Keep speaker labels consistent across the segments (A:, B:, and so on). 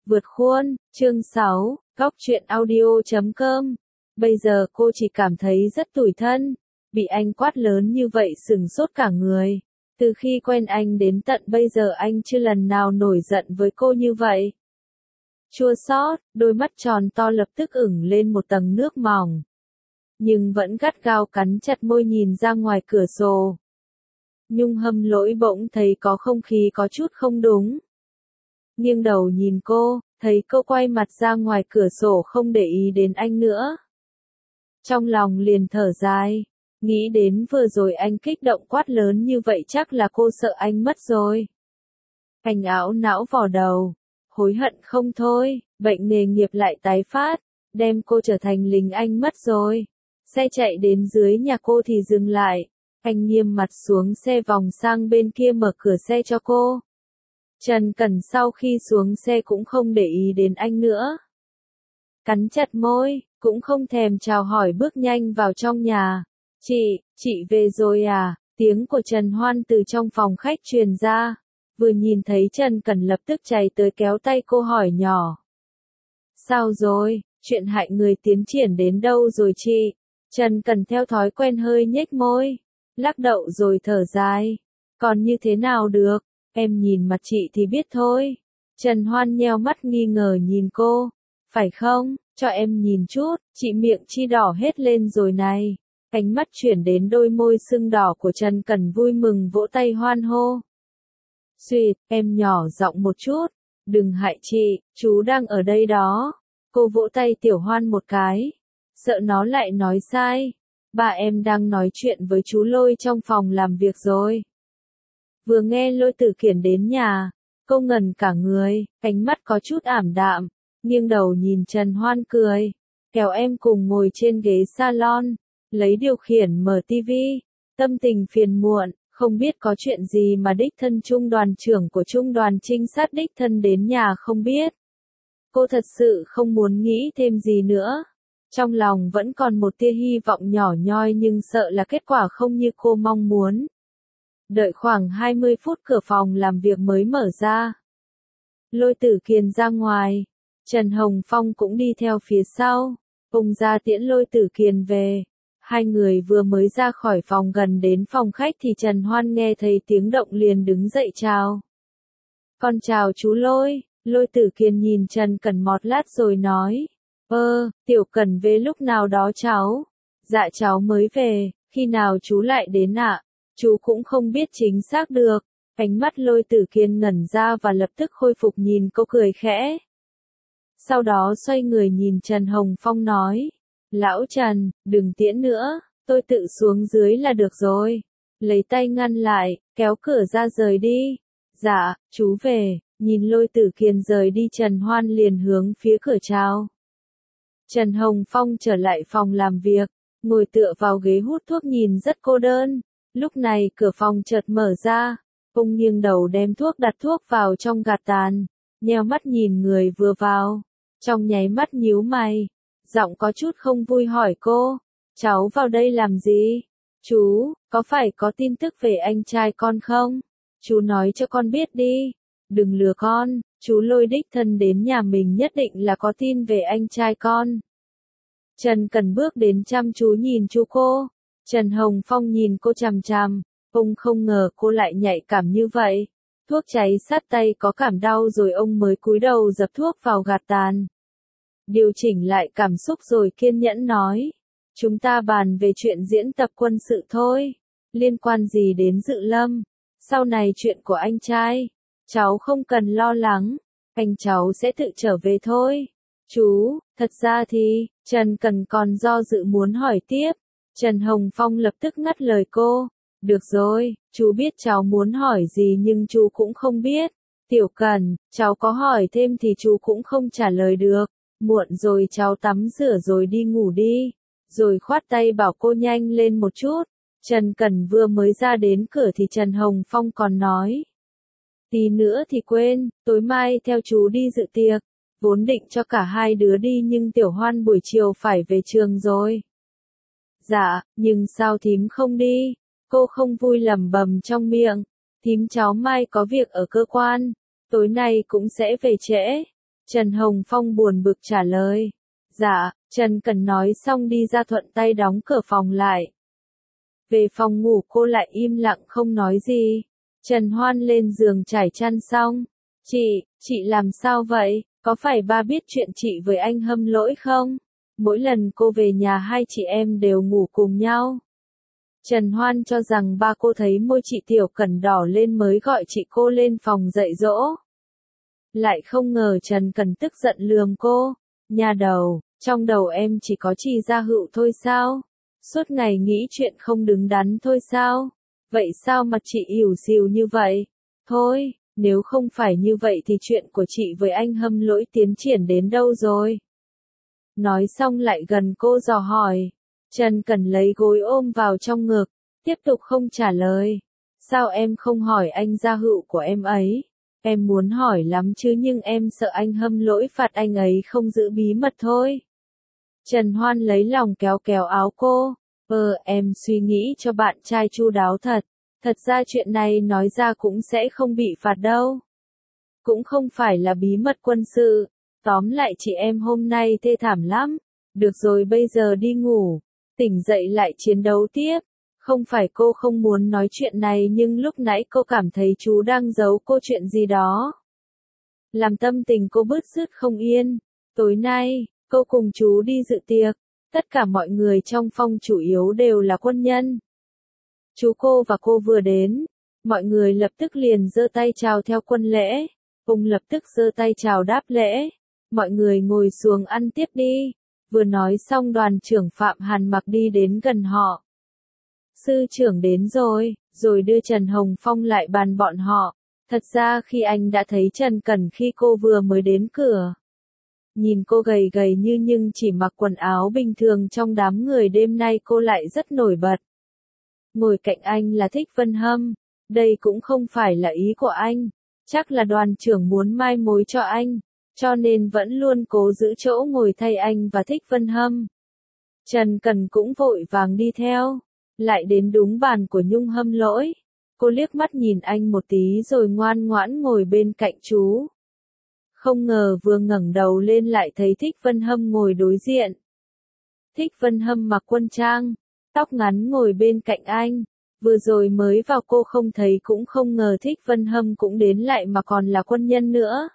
A: Vượt khuôn, chương 6, Góc truyện audio.com. Bây giờ cô chỉ cảm thấy rất tủi thân, bị anh quát lớn như vậy sửng sốt cả người. Từ khi quen anh đến tận bây giờ anh chưa lần nào nổi giận với cô như vậy. Chua xót, đôi mắt tròn to lập tức ửng lên một tầng nước mỏng. Nhưng vẫn gắt gao cắn chặt môi nhìn ra ngoài cửa sổ. Nhung hâm lỗi bỗng thấy có không khí có chút không đúng. Nghiêng đầu nhìn cô, thấy cô quay mặt ra ngoài cửa sổ không để ý đến anh nữa. Trong lòng liền thở dài, nghĩ đến vừa rồi anh kích động quát lớn như vậy chắc là cô sợ anh mất rồi. Anh ảo não vò đầu, hối hận không thôi, bệnh nghề nghiệp lại tái phát, đem cô trở thành lính anh mất rồi. Xe chạy đến dưới nhà cô thì dừng lại, anh nghiêm mặt xuống xe vòng sang bên kia mở cửa xe cho cô. Trần Cẩn sau khi xuống xe cũng không để ý đến anh nữa. Cắn chặt môi, cũng không thèm chào hỏi bước nhanh vào trong nhà. Chị về rồi à? Tiếng của Trần Hoan từ trong phòng khách truyền ra. Vừa nhìn thấy Trần Cẩn lập tức chạy tới kéo tay cô hỏi nhỏ. Sao rồi, chuyện hại người tiến triển đến đâu rồi chị? Trần Cẩn theo thói quen hơi nhếch môi, lắc đầu rồi thở dài. Còn như thế nào được? Em nhìn mặt chị thì biết thôi. Trần Hoan nheo mắt nghi ngờ nhìn cô. Phải không, cho em nhìn chút, chị miệng chi đỏ hết lên rồi này. Ánh mắt chuyển đến đôi môi sưng đỏ của Trần Cẩn vui mừng vỗ tay hoan hô. Xuyệt, em nhỏ giọng một chút, đừng hại chị, chú đang ở đây đó. Cô vỗ tay Tiểu Hoan một cái, sợ nó lại nói sai. Bà em đang nói chuyện với chú Lôi trong phòng làm việc rồi. Vừa nghe Lôi Tử Kiển đến nhà, cô ngẩn cả người, ánh mắt có chút ảm đạm, nghiêng đầu nhìn Trần Hoan cười, kéo em cùng ngồi trên ghế salon, lấy điều khiển mở tivi, tâm tình phiền muộn, không biết có chuyện gì mà đích thân trung đoàn trưởng của trung đoàn trinh sát đích thân đến nhà không biết. Cô thật sự không muốn nghĩ thêm gì nữa. Trong lòng vẫn còn một tia hy vọng nhỏ nhoi nhưng sợ là kết quả không như cô mong muốn. Đợi khoảng 20 phút cửa phòng làm việc mới mở ra. Lôi Tử Kiền ra ngoài, Trần Hồng Phong cũng đi theo phía sau, ông ra tiễn Lôi Tử Kiền về. Hai người vừa mới ra khỏi phòng gần đến phòng khách thì Trần Hoan nghe thấy tiếng động liền đứng dậy chào. Con chào chú Lôi. Lôi Tử Kiền nhìn Trần Cẩn một lát rồi nói. Tiểu Cẩn về lúc nào đó cháu? Dạ cháu mới về, khi nào chú lại đến ạ? Chú cũng không biết chính xác được. Ánh mắt Lôi Tử Kiền ngẩn ra và lập tức khôi phục nhìn cô cười khẽ. Sau đó xoay người nhìn Trần Hồng Phong nói. Lão Trần, đừng tiễn nữa, tôi tự xuống dưới là được rồi. Lấy tay ngăn lại, kéo cửa ra rời đi. Dạ, chú về. Nhìn Lôi Tử Kiền rời đi Trần Hoan liền hướng phía cửa chào. Trần Hồng Phong trở lại phòng làm việc, ngồi tựa vào ghế hút thuốc nhìn rất cô đơn. Lúc này cửa phòng chợt mở ra, ông nghiêng đầu đem thuốc đặt thuốc vào trong gạt tàn, nheo mắt nhìn người vừa vào, trong nháy mắt nhíu mày, giọng có chút không vui hỏi cô, cháu vào đây làm gì? Chú, có phải có tin tức về anh trai con không? Chú nói cho con biết đi, đừng lừa con, chú Lôi đích thân đến nhà mình nhất định là có tin về anh trai con. Trần Cẩn bước đến chăm chú nhìn chú cô. Trần Hồng Phong nhìn cô chằm chằm, ông không ngờ cô lại nhạy cảm như vậy. Thuốc cháy sát tay có cảm đau rồi ông mới cúi đầu dập thuốc vào gạt tàn. Điều chỉnh lại cảm xúc rồi kiên nhẫn nói. Chúng ta bàn về chuyện diễn tập quân sự thôi. Liên quan gì đến Dự Lâm? Sau này chuyện của anh trai, cháu không cần lo lắng. Anh cháu sẽ tự trở về thôi. Chú, thật ra thì, Trần Cẩn còn do dự muốn hỏi tiếp. Trần Hồng Phong lập tức ngắt lời cô. Được rồi, chú biết cháu muốn hỏi gì nhưng chú cũng không biết. Tiểu Cẩn, cháu có hỏi thêm thì chú cũng không trả lời được. Muộn rồi cháu tắm rửa rồi đi ngủ đi. Rồi khoát tay bảo cô nhanh lên một chút. Trần Cẩn vừa mới ra đến cửa thì Trần Hồng Phong còn nói. Tí nữa thì quên, tối mai theo chú đi dự tiệc. Vốn định cho cả hai đứa đi nhưng Tiểu Hoan buổi chiều phải về trường rồi. Dạ, nhưng sao thím không đi? Cô không vui lẩm bẩm trong miệng. Thím cháu mai có việc ở cơ quan, tối nay cũng sẽ về trễ. Trần Hồng Phong buồn bực trả lời. Dạ, Trần Cẩn nói xong đi ra thuận tay đóng cửa phòng lại. Về phòng ngủ cô lại im lặng không nói gì. Trần Hoan lên giường trải chăn xong. Chị làm sao vậy? Có phải ba biết chuyện chị với anh Hâm Lỗi không? Mỗi lần cô về nhà hai chị em đều ngủ cùng nhau. Trần Hoan cho rằng ba cô thấy môi chị Tiểu Cẩn đỏ lên mới gọi chị cô lên phòng dạy dỗ. Lại không ngờ Trần Cẩn tức giận lườm cô. Nhà đầu, trong đầu em chỉ có chị Gia Hữu thôi sao? Suốt ngày nghĩ chuyện không đứng đắn thôi sao? Vậy sao mặt chị ỉu xìu như vậy? Thôi, nếu không phải như vậy thì chuyện của chị với anh Hâm Lỗi tiến triển đến đâu rồi? Nói xong lại gần cô dò hỏi. Trần Cẩn lấy gối ôm vào trong ngực, tiếp tục không trả lời. Sao em không hỏi anh Gia Hữu của em ấy? Em muốn hỏi lắm chứ nhưng em sợ anh Hâm Lỗi phạt anh ấy không giữ bí mật thôi. Trần Hoan lấy lòng kéo kéo áo cô. Em suy nghĩ cho bạn trai chu đáo thật. Thật ra chuyện này nói ra cũng sẽ không bị phạt đâu. Cũng không phải là bí mật quân sự. Tóm lại chị em hôm nay thê thảm lắm. Được rồi bây giờ đi ngủ. Tỉnh dậy lại chiến đấu tiếp. Không phải cô không muốn nói chuyện này nhưng lúc nãy cô cảm thấy chú đang giấu cô chuyện gì đó. Làm tâm tình cô bứt rứt không yên. Tối nay, cô cùng chú đi dự tiệc. Tất cả mọi người trong phòng chủ yếu đều là quân nhân. Chú cô và cô vừa đến. Mọi người lập tức liền giơ tay chào theo quân lễ. Ông lập tức giơ tay chào đáp lễ. Mọi người ngồi xuống ăn tiếp đi. Vừa nói xong đoàn trưởng Phạm Hàn Mặc đi đến gần họ. Sư trưởng đến rồi đưa Trần Hồng Phong lại bàn bọn họ. Thật ra khi anh đã thấy Trần Cẩn khi cô vừa mới đến cửa. Nhìn cô gầy gầy nhưng chỉ mặc quần áo bình thường trong đám người đêm nay cô lại rất nổi bật. Ngồi cạnh anh là Thích Vân Hâm. Đây cũng không phải là ý của anh. Chắc là đoàn trưởng muốn mai mối cho anh. Cho nên vẫn luôn cố giữ chỗ ngồi thay anh và Thích Vân Hâm. Trần Cẩn cũng vội vàng đi theo. Lại đến đúng bàn của Nhung Hâm Lỗi. Cô liếc mắt nhìn anh một tí rồi ngoan ngoãn ngồi bên cạnh chú. Không ngờ vừa ngẩng đầu lên lại thấy Thích Vân Hâm ngồi đối diện. Thích Vân Hâm mặc quân trang, tóc ngắn ngồi bên cạnh anh. Vừa rồi mới vào cô không thấy cũng không ngờ Thích Vân Hâm cũng đến lại mà còn là quân nhân nữa.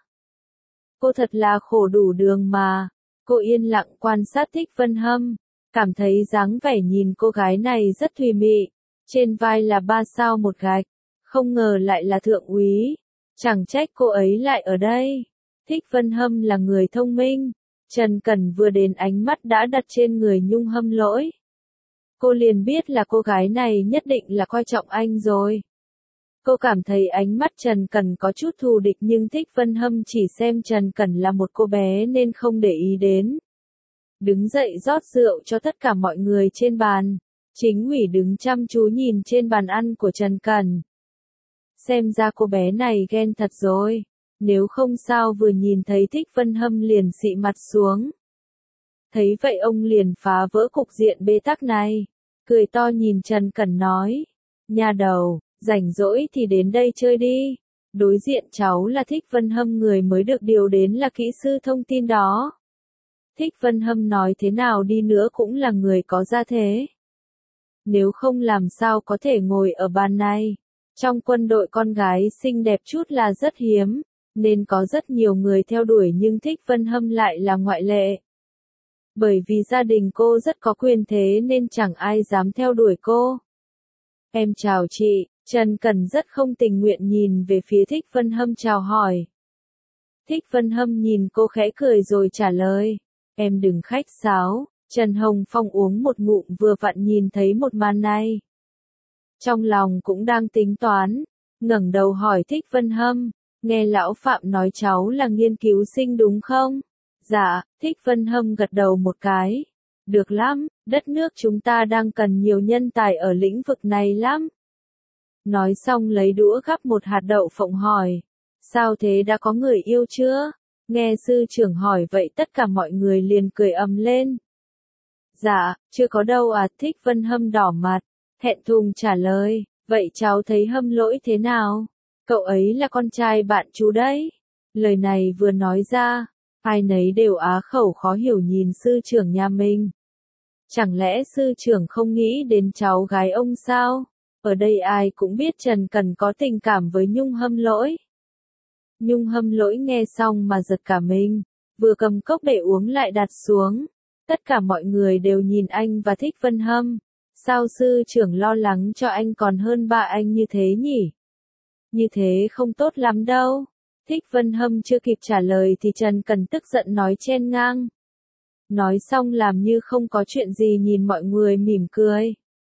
A: Cô thật là khổ đủ đường mà. Cô yên lặng quan sát Thích Vân Hâm, cảm thấy dáng vẻ nhìn cô gái này rất thùy mị. Trên vai là 3 sao một gạch, không ngờ lại là thượng úy. Chẳng trách cô ấy lại ở đây. Thích Vân Hâm là người thông minh. Trần Cẩn vừa đến ánh mắt đã đặt trên người Nhung Hâm Lỗi. Cô liền biết là cô gái này nhất định là coi trọng anh rồi. Cô cảm thấy ánh mắt Trần Cẩn có chút thù địch nhưng Thích Vân Hâm chỉ xem Trần Cẩn là một cô bé nên không để ý đến. Đứng dậy rót rượu cho tất cả mọi người trên bàn. Chính ủy đứng chăm chú nhìn trên bàn ăn của Trần Cẩn. Xem ra cô bé này ghen thật rồi. Nếu không sao vừa nhìn thấy Thích Vân Hâm liền xị mặt xuống. Thấy vậy ông liền phá vỡ cục diện bế tắc này. Cười to nhìn Trần Cẩn nói. Nhà đầu, rảnh rỗi thì đến đây chơi đi. Đối diện cháu là Thích Vân Hâm người mới được điều đến là kỹ sư thông tin đó. Thích Vân Hâm nói thế nào đi nữa cũng là người có gia thế. Nếu không làm sao có thể ngồi ở bàn này. Trong quân đội con gái xinh đẹp chút là rất hiếm, nên có rất nhiều người theo đuổi nhưng Thích Vân Hâm lại là ngoại lệ. Bởi vì gia đình cô rất có quyền thế nên chẳng ai dám theo đuổi cô. Em chào chị, Trần Cẩn rất không tình nguyện nhìn về phía Thích Vân Hâm chào hỏi. Thích Vân Hâm nhìn cô khẽ cười rồi trả lời. Em đừng khách sáo. Trần Hồng Phong uống một ngụm vừa vặn nhìn thấy một màn này. Trong lòng cũng đang tính toán, ngẩng đầu hỏi Thích Vân Hâm, nghe lão Phạm nói cháu là nghiên cứu sinh đúng không? Dạ, Thích Vân Hâm gật đầu một cái. Được lắm, đất nước chúng ta đang cần nhiều nhân tài ở lĩnh vực này lắm. Nói xong lấy đũa gắp một hạt đậu phộng hỏi. Sao thế đã có người yêu chưa? Nghe sư trưởng hỏi vậy tất cả mọi người liền cười ầm lên. Dạ, chưa có đâu à. Thích Vân Hâm đỏ mặt, thẹn thùng trả lời, vậy cháu thấy Hâm Lỗi thế nào? Cậu ấy là con trai bạn chú đấy. Lời này vừa nói ra, Ai nấy đều á khẩu khó hiểu nhìn sư trưởng nhà mình. Chẳng lẽ sư trưởng không nghĩ đến cháu gái ông sao? Ở đây ai cũng biết Trần Cần có tình cảm với Nhung Hâm Lỗi. Nhung Hâm Lỗi nghe xong mà giật cả mình, vừa cầm cốc để uống lại đặt xuống. Tất cả mọi người đều nhìn anh và Thích Vân Hâm. Sao sư trưởng lo lắng cho anh còn hơn ba anh như thế nhỉ? Như thế không tốt lắm đâu. Thích Vân Hâm chưa kịp trả lời thì Trần Cần tức giận nói chen ngang. Nói xong làm như không có chuyện gì nhìn mọi người mỉm cười.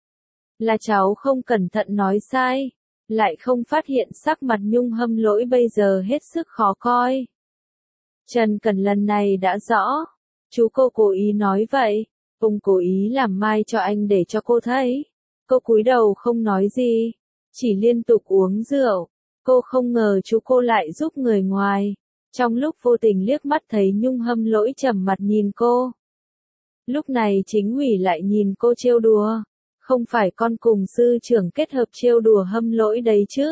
A: Là cháu không cẩn thận nói sai. Lại không phát hiện sắc mặt Nhung Hâm Lỗi bây giờ hết sức khó coi. Trần Cần lần này đã rõ. Chú cô cố ý nói vậy. Ông cố ý làm mai cho anh để cho cô thấy. Cô cúi đầu không nói gì. Chỉ liên tục uống rượu. Cô không ngờ chú cô lại giúp người ngoài. Trong lúc vô tình liếc mắt thấy Nhung Hâm Lỗi trầm mặt nhìn cô. Lúc này chính ủy lại nhìn cô trêu đùa. Không phải con cùng sư trưởng kết hợp trêu đùa Hâm Lỗi đấy chứ.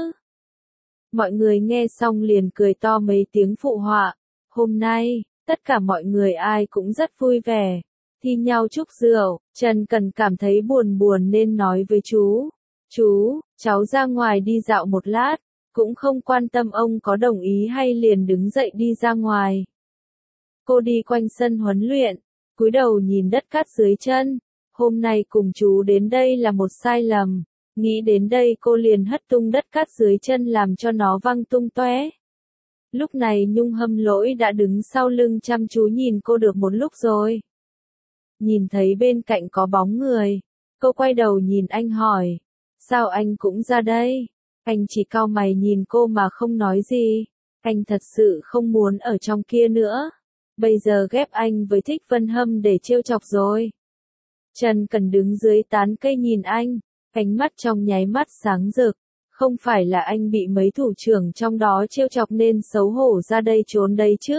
A: Mọi người nghe xong liền cười to mấy tiếng phụ họa. Hôm nay, tất cả mọi người ai cũng rất vui vẻ. Thi nhau chúc rượu, Trần Cần cảm thấy buồn buồn nên nói với chú. Chú, cháu ra ngoài đi dạo một lát. Cũng không quan tâm ông có đồng ý hay liền đứng dậy đi ra ngoài. Cô đi quanh sân huấn luyện, cúi đầu nhìn đất cát dưới chân. Hôm nay cùng chú đến đây là một sai lầm. Nghĩ đến đây cô liền hất tung đất cát dưới chân làm cho nó văng tung tóe. Lúc này Nhung Hâm Lỗi đã đứng sau lưng chăm chú nhìn cô được một lúc rồi. Nhìn thấy bên cạnh có bóng người, cô quay đầu nhìn anh hỏi. Sao anh cũng ra đây? Anh chỉ cau mày nhìn cô mà không nói gì. Anh thật sự không muốn ở trong kia nữa. Bây giờ ghép anh với Thích Vân Hâm để trêu chọc rồi. Trần Cần đứng dưới tán cây nhìn anh. Ánh mắt trong nháy mắt sáng rực. Không phải là anh bị mấy thủ trưởng trong đó trêu chọc nên xấu hổ ra đây trốn đây chứ?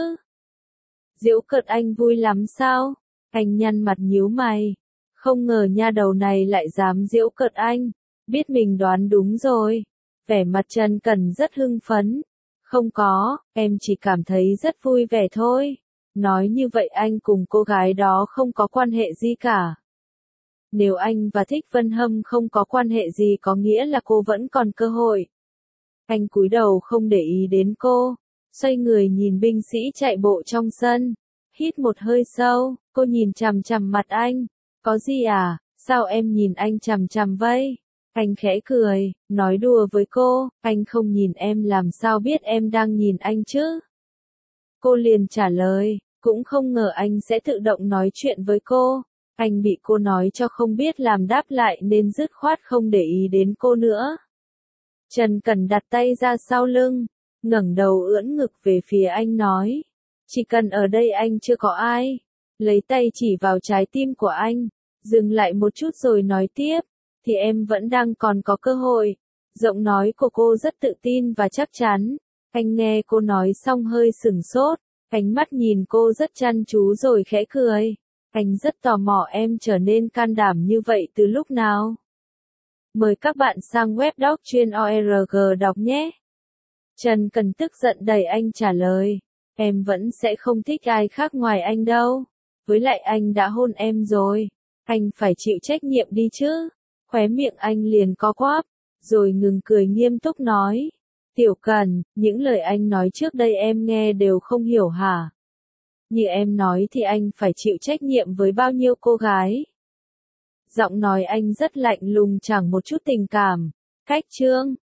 A: Giễu cợt anh vui lắm sao? Anh nhăn mặt nhíu mày. Không ngờ nha đầu này lại dám giễu cợt anh. Biết mình đoán đúng rồi. Vẻ mặt Trần Cần rất hưng phấn. Không có, em chỉ cảm thấy rất vui vẻ thôi. Nói như vậy anh cùng cô gái đó không có quan hệ gì cả. Nếu anh và Thích Vân Hâm không có quan hệ gì có nghĩa là cô vẫn còn cơ hội. Anh cúi đầu không để ý đến cô. Xoay người nhìn binh sĩ chạy bộ trong sân. Hít một hơi sâu, cô nhìn chằm chằm mặt anh. Có gì à, sao em nhìn anh chằm chằm vậy? Anh khẽ cười, nói đùa với cô, anh không nhìn em làm sao biết em đang nhìn anh chứ? Cô liền trả lời, cũng không ngờ anh sẽ tự động nói chuyện với cô. Anh bị cô nói cho không biết làm đáp lại nên dứt khoát không để ý đến cô nữa. Trần Cần đặt tay ra sau lưng, ngẩng đầu ưỡn ngực về phía anh nói. Chỉ cần ở đây anh chưa có ai. Lấy tay chỉ vào trái tim của anh, dừng lại một chút rồi nói tiếp. Thì em vẫn đang còn có cơ hội. Giọng nói của cô rất tự tin và chắc chắn. Anh nghe cô nói xong hơi sửng sốt. Ánh mắt nhìn cô rất chăm chú rồi khẽ cười. Anh rất tò mò em trở nên can đảm như vậy từ lúc nào. Mời các bạn sang web doc.org đọc nhé. Trần Cần tức giận đẩy anh trả lời. Em vẫn sẽ không thích ai khác ngoài anh đâu. Với lại anh đã hôn em rồi. Anh phải chịu trách nhiệm đi chứ. Khóe miệng anh liền co quắp, rồi ngừng cười nghiêm túc nói. Tiểu Cần, những lời anh nói trước đây em nghe đều không hiểu hả? Như em nói thì anh phải chịu trách nhiệm với bao nhiêu cô gái? Giọng nói anh rất lạnh lùng chẳng một chút tình cảm. Cách chương